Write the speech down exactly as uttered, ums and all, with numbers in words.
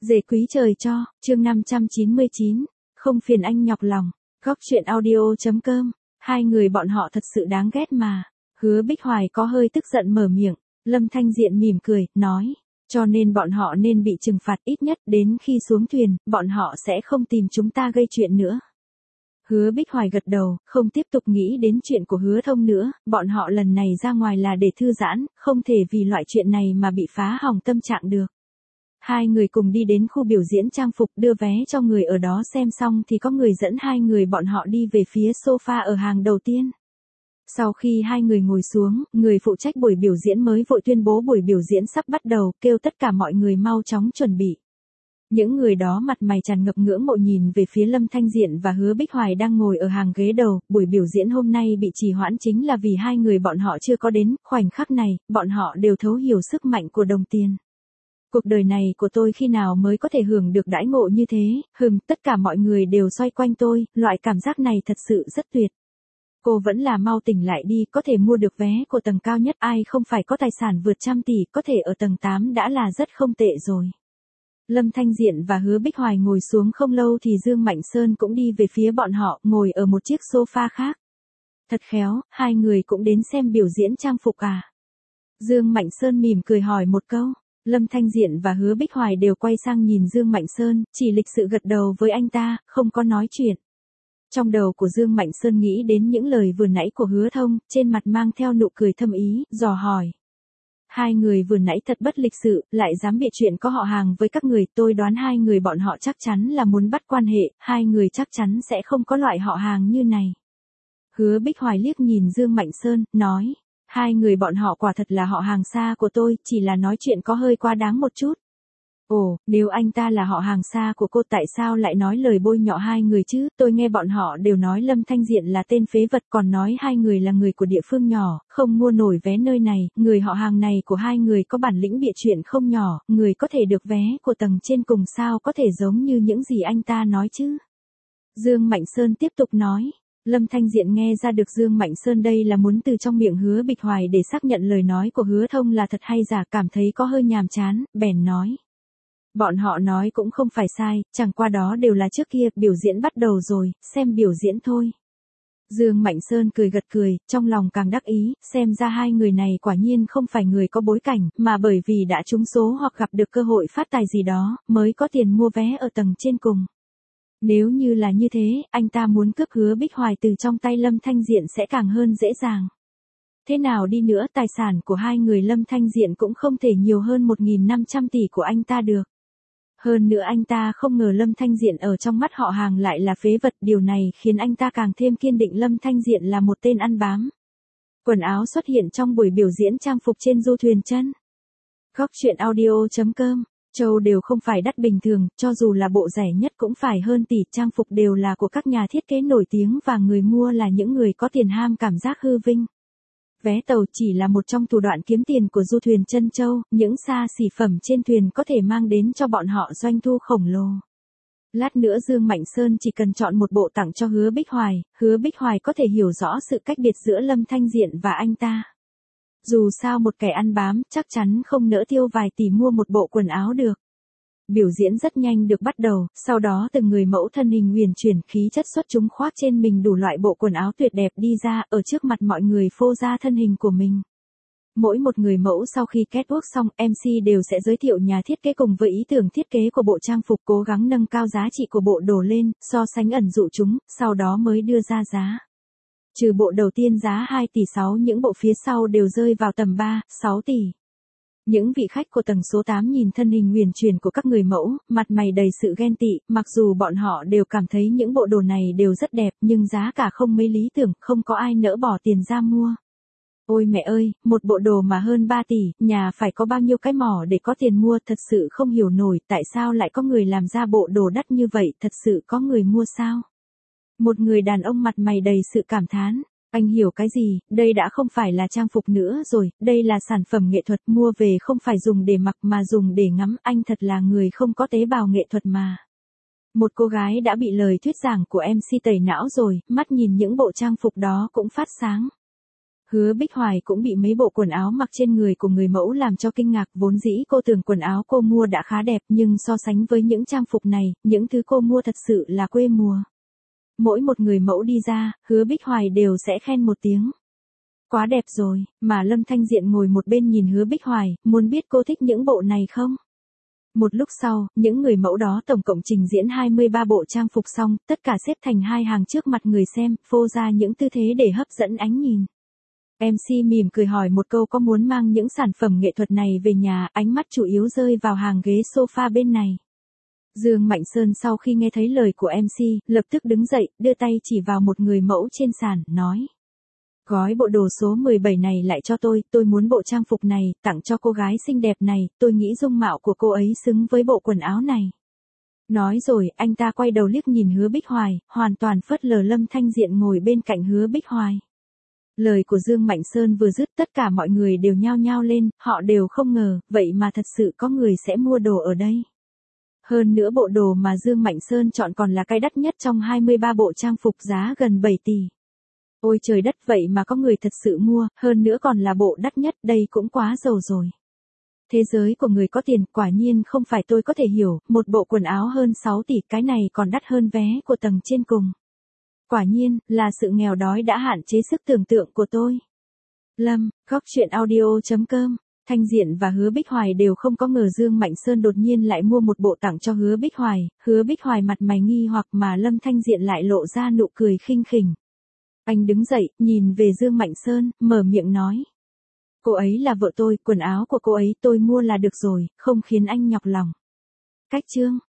Dề quý trời cho, chương năm trăm chín mươi chín, không phiền anh nhọc lòng, góc chuyện audio.com, hai người bọn họ thật sự đáng ghét mà. Hứa Bích Hoài có hơi tức giận mở miệng, Lâm Thanh Diện mỉm cười, nói, cho nên bọn họ nên bị trừng phạt ít nhất đến khi xuống thuyền, bọn họ sẽ không tìm chúng ta gây chuyện nữa. Hứa Bích Hoài gật đầu, không tiếp tục nghĩ đến chuyện của Hứa Thông nữa, bọn họ lần này ra ngoài là để thư giãn, không thể vì loại chuyện này mà bị phá hỏng tâm trạng được. Hai người cùng đi đến khu biểu diễn trang phục đưa vé cho người ở đó xem xong thì có người dẫn hai người bọn họ đi về phía sofa ở hàng đầu tiên. Sau khi hai người ngồi xuống, người phụ trách buổi biểu diễn mới vội tuyên bố buổi biểu diễn sắp bắt đầu, kêu tất cả mọi người mau chóng chuẩn bị. Những người đó mặt mày tràn ngập ngưỡng mộ nhìn về phía Lâm Thanh Diện và Hứa Bích Hoài đang ngồi ở hàng ghế đầu, buổi biểu diễn hôm nay bị trì hoãn chính là vì hai người bọn họ chưa có đến, khoảnh khắc này, bọn họ đều thấu hiểu sức mạnh của đồng tiền. Cuộc đời này của tôi khi nào mới có thể hưởng được đãi ngộ như thế, hừm, tất cả mọi người đều xoay quanh tôi, loại cảm giác này thật sự rất tuyệt. Cô vẫn là mau tỉnh lại đi, có thể mua được vé của tầng cao nhất, ai không phải có tài sản vượt trăm tỷ, có thể ở tầng tám đã là rất không tệ rồi. Lâm Thanh Diện và Hứa Bích Hoài ngồi xuống không lâu thì Dương Mạnh Sơn cũng đi về phía bọn họ, ngồi ở một chiếc sofa khác. Thật khéo, hai người cũng đến xem biểu diễn trang phục à? Dương Mạnh Sơn mỉm cười hỏi một câu. Lâm Thanh Diện và Hứa Bích Hoài đều quay sang nhìn Dương Mạnh Sơn, chỉ lịch sự gật đầu với anh ta, không có nói chuyện. Trong đầu của Dương Mạnh Sơn nghĩ đến những lời vừa nãy của Hứa Thông, trên mặt mang theo nụ cười thâm ý, dò hỏi. Hai người vừa nãy thật bất lịch sự, lại dám bịa chuyện có họ hàng với các người, tôi đoán hai người bọn họ chắc chắn là muốn bắt quan hệ, hai người chắc chắn sẽ không có loại họ hàng như này. Hứa Bích Hoài liếc nhìn Dương Mạnh Sơn, nói. Hai người bọn họ quả thật là họ hàng xa của tôi, chỉ là nói chuyện có hơi quá đáng một chút. Ồ, nếu anh ta là họ hàng xa của cô tại sao lại nói lời bôi nhọ hai người chứ, tôi nghe bọn họ đều nói Lâm Thanh Diện là tên phế vật, còn nói hai người là người của địa phương nhỏ, không mua nổi vé nơi này, người họ hàng này của hai người có bản lĩnh bịa chuyện không nhỏ, người có thể được vé của tầng trên cùng sao có thể giống như những gì anh ta nói chứ. Dương Mạnh Sơn tiếp tục nói. Lâm Thanh Diện nghe ra được Dương Mạnh Sơn đây là muốn từ trong miệng Hứa Bích Hoài để xác nhận lời nói của Hứa Thông là thật hay giả, cảm thấy có hơi nhàm chán, bèn nói. Bọn họ nói cũng không phải sai, chẳng qua đó đều là trước kia, biểu diễn bắt đầu rồi, xem biểu diễn thôi. Dương Mạnh Sơn cười gật cười, trong lòng càng đắc ý, xem ra hai người này quả nhiên không phải người có bối cảnh, mà bởi vì đã trúng số hoặc gặp được cơ hội phát tài gì đó, mới có tiền mua vé ở tầng trên cùng. Nếu như là như thế, anh ta muốn cướp Hứa Bích Hoài từ trong tay Lâm Thanh Diện sẽ càng hơn dễ dàng. Thế nào đi nữa, tài sản của hai người Lâm Thanh Diện cũng không thể nhiều hơn một nghìn năm trăm tỷ của anh ta được. Hơn nữa anh ta không ngờ Lâm Thanh Diện ở trong mắt họ hàng lại là phế vật, điều này khiến anh ta càng thêm kiên định Lâm Thanh Diện là một tên ăn bám. Quần áo xuất hiện trong buổi biểu diễn trang phục trên du thuyền chân. Góc chuyện audio.com. Châu đều không phải đắt bình thường, cho dù là bộ rẻ nhất cũng phải hơn tỷ, trang phục đều là của các nhà thiết kế nổi tiếng và người mua là những người có tiền ham cảm giác hư vinh. Vé tàu chỉ là một trong thủ đoạn kiếm tiền của du thuyền Trân Châu, những xa xỉ phẩm trên thuyền có thể mang đến cho bọn họ doanh thu khổng lồ. Lát nữa Dương Mạnh Sơn chỉ cần chọn một bộ tặng cho Hứa Bích Hoài, Hứa Bích Hoài có thể hiểu rõ sự cách biệt giữa Lâm Thanh Diện và anh ta. Dù sao một kẻ ăn bám chắc chắn không nỡ tiêu vài tỷ mua một bộ quần áo được. Biểu diễn rất nhanh được bắt đầu, sau đó từng người mẫu thân hình huyền chuyển, khí chất xuất chúng khoác trên mình đủ loại bộ quần áo tuyệt đẹp đi ra, ở trước mặt mọi người phô ra thân hình của mình. Mỗi một người mẫu sau khi catwalk xong, em xê đều sẽ giới thiệu nhà thiết kế cùng với ý tưởng thiết kế của bộ trang phục, cố gắng nâng cao giá trị của bộ đồ lên, so sánh ẩn dụ chúng, sau đó mới đưa ra giá. Trừ bộ đầu tiên giá hai tỷ sáu, những bộ phía sau đều rơi vào tầm ba, sáu tỷ. Những vị khách của tầng số tám nhìn thân hình huyền chuyển của các người mẫu, mặt mày đầy sự ghen tị, mặc dù bọn họ đều cảm thấy những bộ đồ này đều rất đẹp, nhưng giá cả không mấy lý tưởng, không có ai nỡ bỏ tiền ra mua. Ôi mẹ ơi, một bộ đồ mà hơn ba tỷ, nhà phải có bao nhiêu cái mỏ để có tiền mua, thật sự không hiểu nổi, tại sao lại có người làm ra bộ đồ đắt như vậy, thật sự có người mua sao? Một người đàn ông mặt mày đầy sự cảm thán. Anh hiểu cái gì, đây đã không phải là trang phục nữa rồi, đây là sản phẩm nghệ thuật, mua về không phải dùng để mặc mà dùng để ngắm, anh thật là người không có tế bào nghệ thuật mà. Một cô gái đã bị lời thuyết giảng của em xê tẩy não rồi, mắt nhìn những bộ trang phục đó cũng phát sáng. Hứa Bích Hoài cũng bị mấy bộ quần áo mặc trên người của người mẫu làm cho kinh ngạc, vốn dĩ cô tưởng quần áo cô mua đã khá đẹp nhưng so sánh với những trang phục này, những thứ cô mua thật sự là quê mùa. Mỗi một người mẫu đi ra, Hứa Bích Hoài đều sẽ khen một tiếng. Quá đẹp rồi, mà Lâm Thanh Diện ngồi một bên nhìn Hứa Bích Hoài, muốn biết cô thích những bộ này không? Một lúc sau, những người mẫu đó tổng cộng trình diễn hai mươi ba bộ trang phục xong, tất cả xếp thành hai hàng trước mặt người xem, phô ra những tư thế để hấp dẫn ánh nhìn. em xê mỉm cười hỏi một câu có muốn mang những sản phẩm nghệ thuật này về nhà, ánh mắt chủ yếu rơi vào hàng ghế sofa bên này. Dương Mạnh Sơn sau khi nghe thấy lời của em xê, lập tức đứng dậy, đưa tay chỉ vào một người mẫu trên sàn, nói. Gói bộ đồ số mười bảy này lại cho tôi, tôi muốn bộ trang phục này, tặng cho cô gái xinh đẹp này, tôi nghĩ dung mạo của cô ấy xứng với bộ quần áo này. Nói rồi, anh ta quay đầu liếc nhìn Hứa Bích Hoài, hoàn toàn phớt lờ Lâm Thanh Diện ngồi bên cạnh Hứa Bích Hoài. Lời của Dương Mạnh Sơn vừa dứt, tất cả mọi người đều nhao nhao lên, họ đều không ngờ, vậy mà thật sự có người sẽ mua đồ ở đây. Hơn nữa bộ đồ mà Dương Mạnh Sơn chọn còn là cái đắt nhất trong hai mươi ba bộ trang phục giá gần bảy tỷ. Ôi trời đất, vậy mà có người thật sự mua, hơn nữa còn là bộ đắt nhất, đây cũng quá giàu rồi. Thế giới của người có tiền, quả nhiên không phải tôi có thể hiểu, một bộ quần áo hơn sáu tỷ, cái này còn đắt hơn vé của tầng trên cùng. Quả nhiên, là sự nghèo đói đã hạn chế sức tưởng tượng của tôi. Lâm, góc truyện audio chấm com. Thanh Diện và Hứa Bích Hoài đều không có ngờ Dương Mạnh Sơn đột nhiên lại mua một bộ tặng cho Hứa Bích Hoài, Hứa Bích Hoài mặt mày nghi hoặc mà Lâm Thanh Diện lại lộ ra nụ cười khinh khỉnh. Anh đứng dậy, nhìn về Dương Mạnh Sơn, mở miệng nói. Cô ấy là vợ tôi, quần áo của cô ấy tôi mua là được rồi, không khiến anh nhọc lòng. Cách chương.